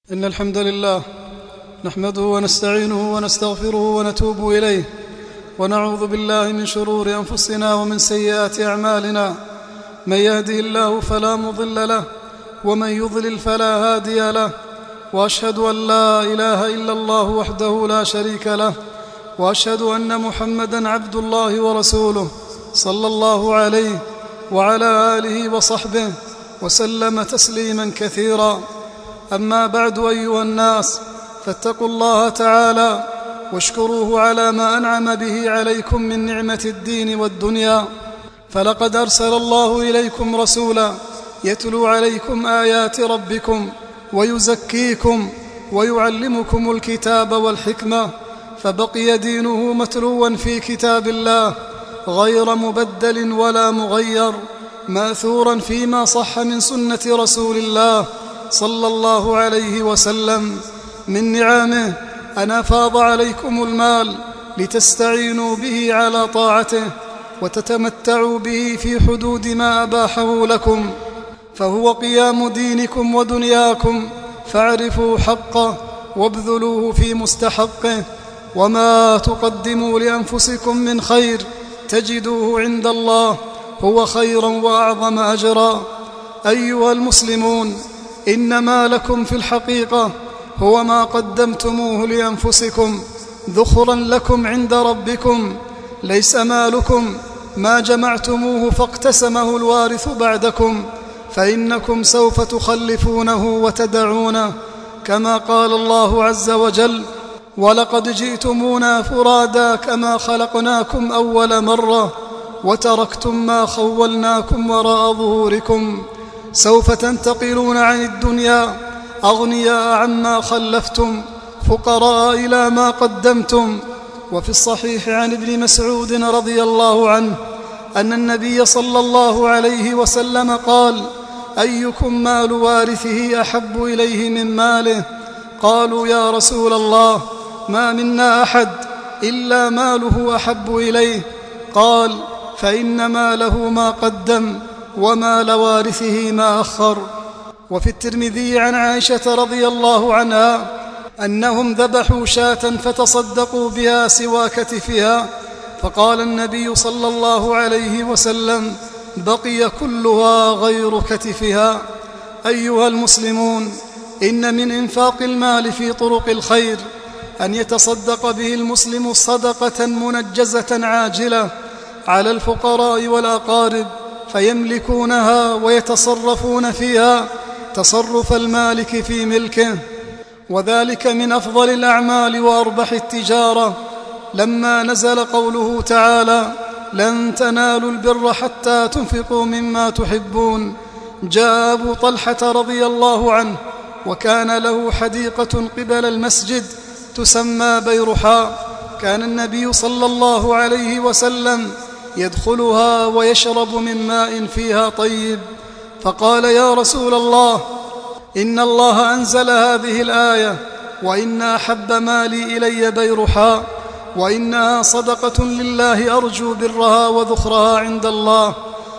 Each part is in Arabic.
إن الحمد لله نحمده ونستعينه ونستغفره ونتوب إليه ونعوذ بالله من شرور أنفسنا ومن سيئات أعمالنا. من يهده الله فلا مضل له ومن يضلل فلا هادي له، وأشهد أن لا إله إلا الله وحده لا شريك له، وأشهد أن محمدًا عبد الله ورسوله صلى الله عليه وعلى آله وصحبه وسلم تسليمًا كثيرا. أما بعد، أيها الناس، فاتقوا الله تعالى واشكروه على ما أنعم به عليكم من نعمة الدين والدنيا، فلقد أرسل الله إليكم رسولا يتلو عليكم آيات ربكم ويزكيكم ويعلمكم الكتاب والحكمة، فبقي دينه متلوا في كتاب الله غير مبدل ولا مغير، ماثورا فيما صح من سنة رسول الله صلى الله عليه وسلم. من نعمه أن أفاض عليكم المال لتستعينوا به على طاعته وتتمتعوا به في حدود ما أباحه لكم، فهو قيام دينكم ودنياكم، فاعرفوا حقه وابذلوه في مستحقه، وما تقدموا لأنفسكم من خير تجدوه عند الله هو خيرا وأعظم أجرا. أيها المسلمون، إن ما لكم في الحقيقة هو ما قدمتموه لأنفسكم ذخرا لكم عند ربكم، ليس مالكم ما جمعتموه فاقتسمه الوارث بعدكم، فإنكم سوف تخلفونه وتدعونه، كما قال الله عز وجل: ولقد جئتمونا فرادا كما خلقناكم أول مرة وتركتم ما خولناكم وراء ظهوركم. سوف تنتقلون عن الدنيا أغنياء عما خلفتم، فقراء إلى ما قدمتم. وفي الصحيح عن ابن مسعود رضي الله عنه أن النبي صلى الله عليه وسلم قال: أيكم مال وارثه أحب إليه من ماله؟ قالوا: يا رسول الله، ما منا أحد إلا ماله أحب إليه. قال: فإن ماله ما قدم ومال وارثه ما أخر. وفي الترمذي عن عائشة رضي الله عنها أنهم ذبحوا شاة فتصدقوا بها سوى كتفها، فقال النبي صلى الله عليه وسلم: بقي كلها غير كتفها. أيها المسلمون، إن من إنفاق المال في طرق الخير أن يتصدق به المسلم صدقة منجزة عاجلة على الفقراء والأقارب، فيملكونها ويتصرفون فيها تصرف المالك في ملكه، وذلك من أفضل الأعمال وأربح التجارة. لما نزل قوله تعالى: لن تنالوا البر حتى تنفقوا مما تحبون، جاء أبو طلحة رضي الله عنه وكان له حديقة قبل المسجد تسمى بيرحاء، كان النبي صلى الله عليه وسلم يدخلها ويشرب من ماء فيها طيب، فقال: يا رسول الله، إن الله أنزل هذه الآية: وإن أحب مالي إلي بيرحاء، وإنها صدقة لله أرجو برها وذخرها عند الله،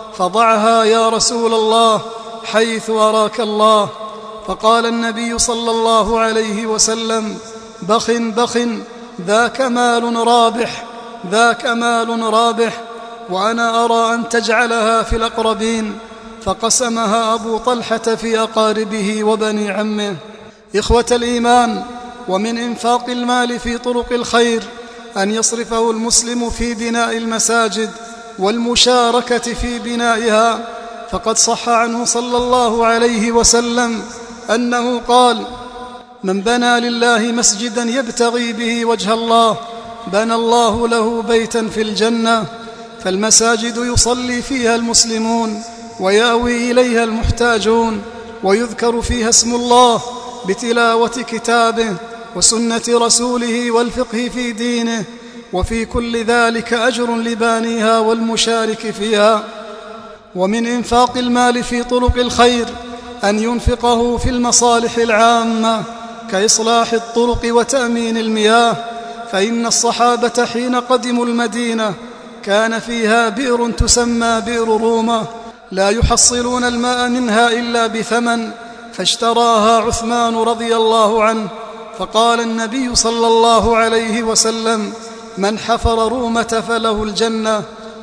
فضعها يا رسول الله حيث أراك الله. فقال النبي صلى الله عليه وسلم: بخ بخ، ذاك مال رابح، ذاك مال رابح، وأنا أرى أن تجعلها في الأقربين. فقسمها أبو طلحة في أقاربه وبني عمه. إخوة الإيمان، ومن إنفاق المال في طرق الخير أن يصرفه المسلم في بناء المساجد والمشاركة في بنائها، فقد صح عنه صلى الله عليه وسلم أنه قال: من بنى لله مسجدا يبتغي به وجه الله بنى الله له بيتا في الجنة. فالمساجد يصلي فيها المسلمون ويأوي إليها المحتاجون، ويذكر فيها اسم الله بتلاوة كتابه وسنة رسوله والفقه في دينه، وفي كل ذلك أجر لبانيها والمشارك فيها. ومن إنفاق المال في طرق الخير أن ينفقه في المصالح العامة كإصلاح الطرق وتأمين المياه، فإن الصحابة حين قدموا المدينة كان فيها بئر تسمى بئر رومة لا يحصلون الماء منها إلا بثمن، فاشتراها عثمان رضي الله عنه. فقال النبي صلى الله عليه وسلم: من حفر رومة فله الجنة،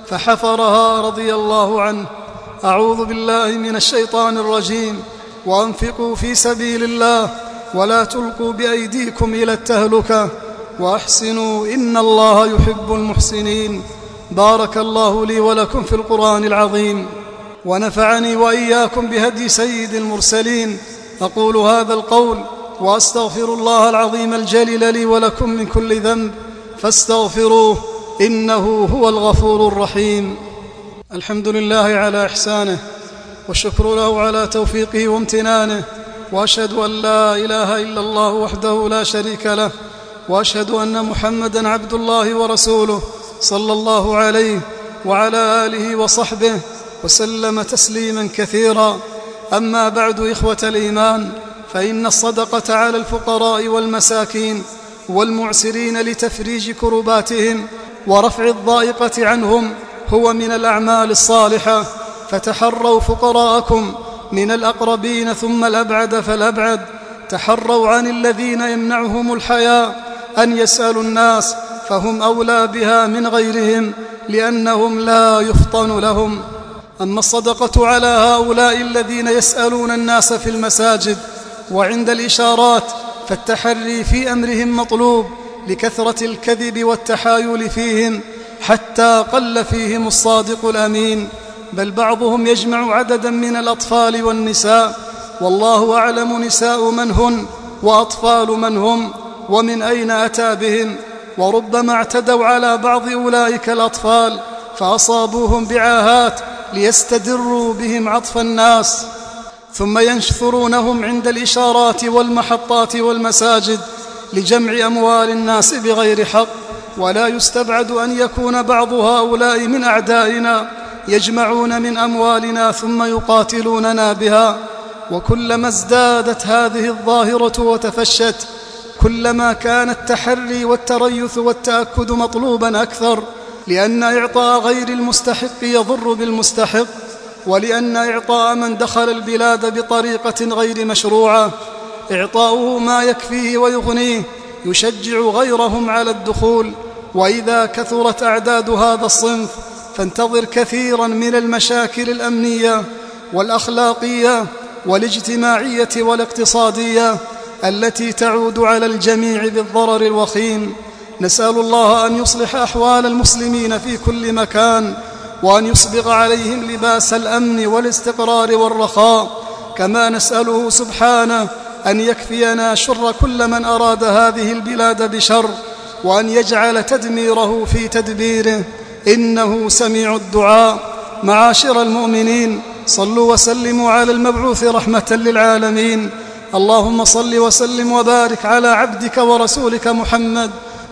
فحفرها رضي الله عنه. أعوذ بالله من الشيطان الرجيم. وأنفقوا في سبيل الله ولا تلقوا بأيديكم إلى التهلكة وأحسنوا إن الله يحب المحسنين. بارك الله لي ولكم في القرآن العظيم، ونفعني وإياكم بهدي سيد المرسلين. أقول هذا القول وأستغفر الله العظيم الجليل لي ولكم من كل ذنب، فاستغفروه إنه هو الغفور الرحيم. الحمد لله على إحسانه، والشكر له على توفيقه وامتنانه، وأشهد أن لا إله إلا الله وحده لا شريك له، وأشهد أن محمدًا عبد الله ورسوله صلى الله عليه وعلى آله وصحبه وسلم تسليما كثيرا. أما بعد، إخوة الإيمان، فإن الصدقة على الفقراء والمساكين والمعسرين لتفريج كرباتهم ورفع الضائقة عنهم هو من الأعمال الصالحة. فتحروا فقراءكم من الأقربين ثم الأبعد فالأبعد. تحروا عن الذين يمنعهم الحياء أن يسألوا الناس، فهم أولى بها من غيرهم، لأنهم لا يفطن لهم. أما الصدقة على هؤلاء الذين يسألون الناس في المساجد وعند الإشارات، فالتحري في أمرهم مطلوب لكثرة الكذب والتحايل فيهم، حتى قل فيهم الصادق الأمين، بل بعضهم يجمع عددا من الأطفال والنساء، والله أعلم نساء من هن وأطفال من هم ومن أين أتى بهم. وربما اعتدوا على بعض أولئك الأطفال فأصابوهم بعاهات ليستدروا بهم عطف الناس، ثم ينشرونهم عند الإشارات والمحطات والمساجد لجمع أموال الناس بغير حق. ولا يستبعد أن يكون بعض هؤلاء من أعدائنا يجمعون من أموالنا ثم يقاتلوننا بها. وكلما ازدادت هذه الظاهرة وتفشت، كلما كان التحري والتريث والتأكد مطلوبا أكثر، لأن إعطاء غير المستحق يضر بالمستحق، ولأن إعطاء من دخل البلاد بطريقة غير مشروعة إعطاؤه ما يكفيه ويغنيه يشجع غيرهم على الدخول. وإذا كثرت أعداد هذا الصنف، فانتظر كثيرا من المشاكل الأمنية والأخلاقية والاجتماعية والاقتصادية التي تعود على الجميع بالضرر الوخيم. نسأل الله أن يصلح أحوال المسلمين في كل مكان، وأن يسبغ عليهم لباس الأمن والاستقرار والرخاء، كما نسأله سبحانه أن يكفينا شر كل من أراد هذه البلاد بشر، وأن يجعل تدميره في تدبيره، إنه سميع الدعاء. معاشر المؤمنين، صلوا وسلموا على المبعوث رحمة للعالمين. اللهم صل وسلم وبارك على عبدك ورسولك محمد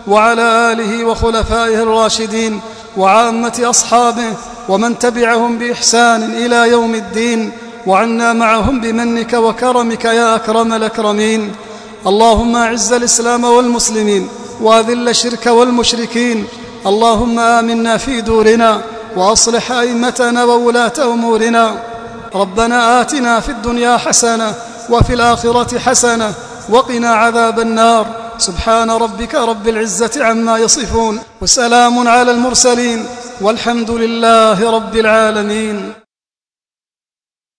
وعلى آله وخلفائه الراشدين وعامة أصحابه ومن تبعهم بإحسان إلى يوم الدين، وعنا معهم بمنك وكرمك يا أكرم الأكرمين. اللهم أعز الإسلام والمسلمين وأذل الشرك والمشركين. اللهم آمنا في دورنا وأصلح أئمتنا وولاة أمورنا. ربنا آتنا في الدنيا حسنة وفي الآخرة حسنة وقنا عذاب النار. سبحان ربك رب العزة عما يصفون، وسلام على المرسلين، والحمد لله رب العالمين.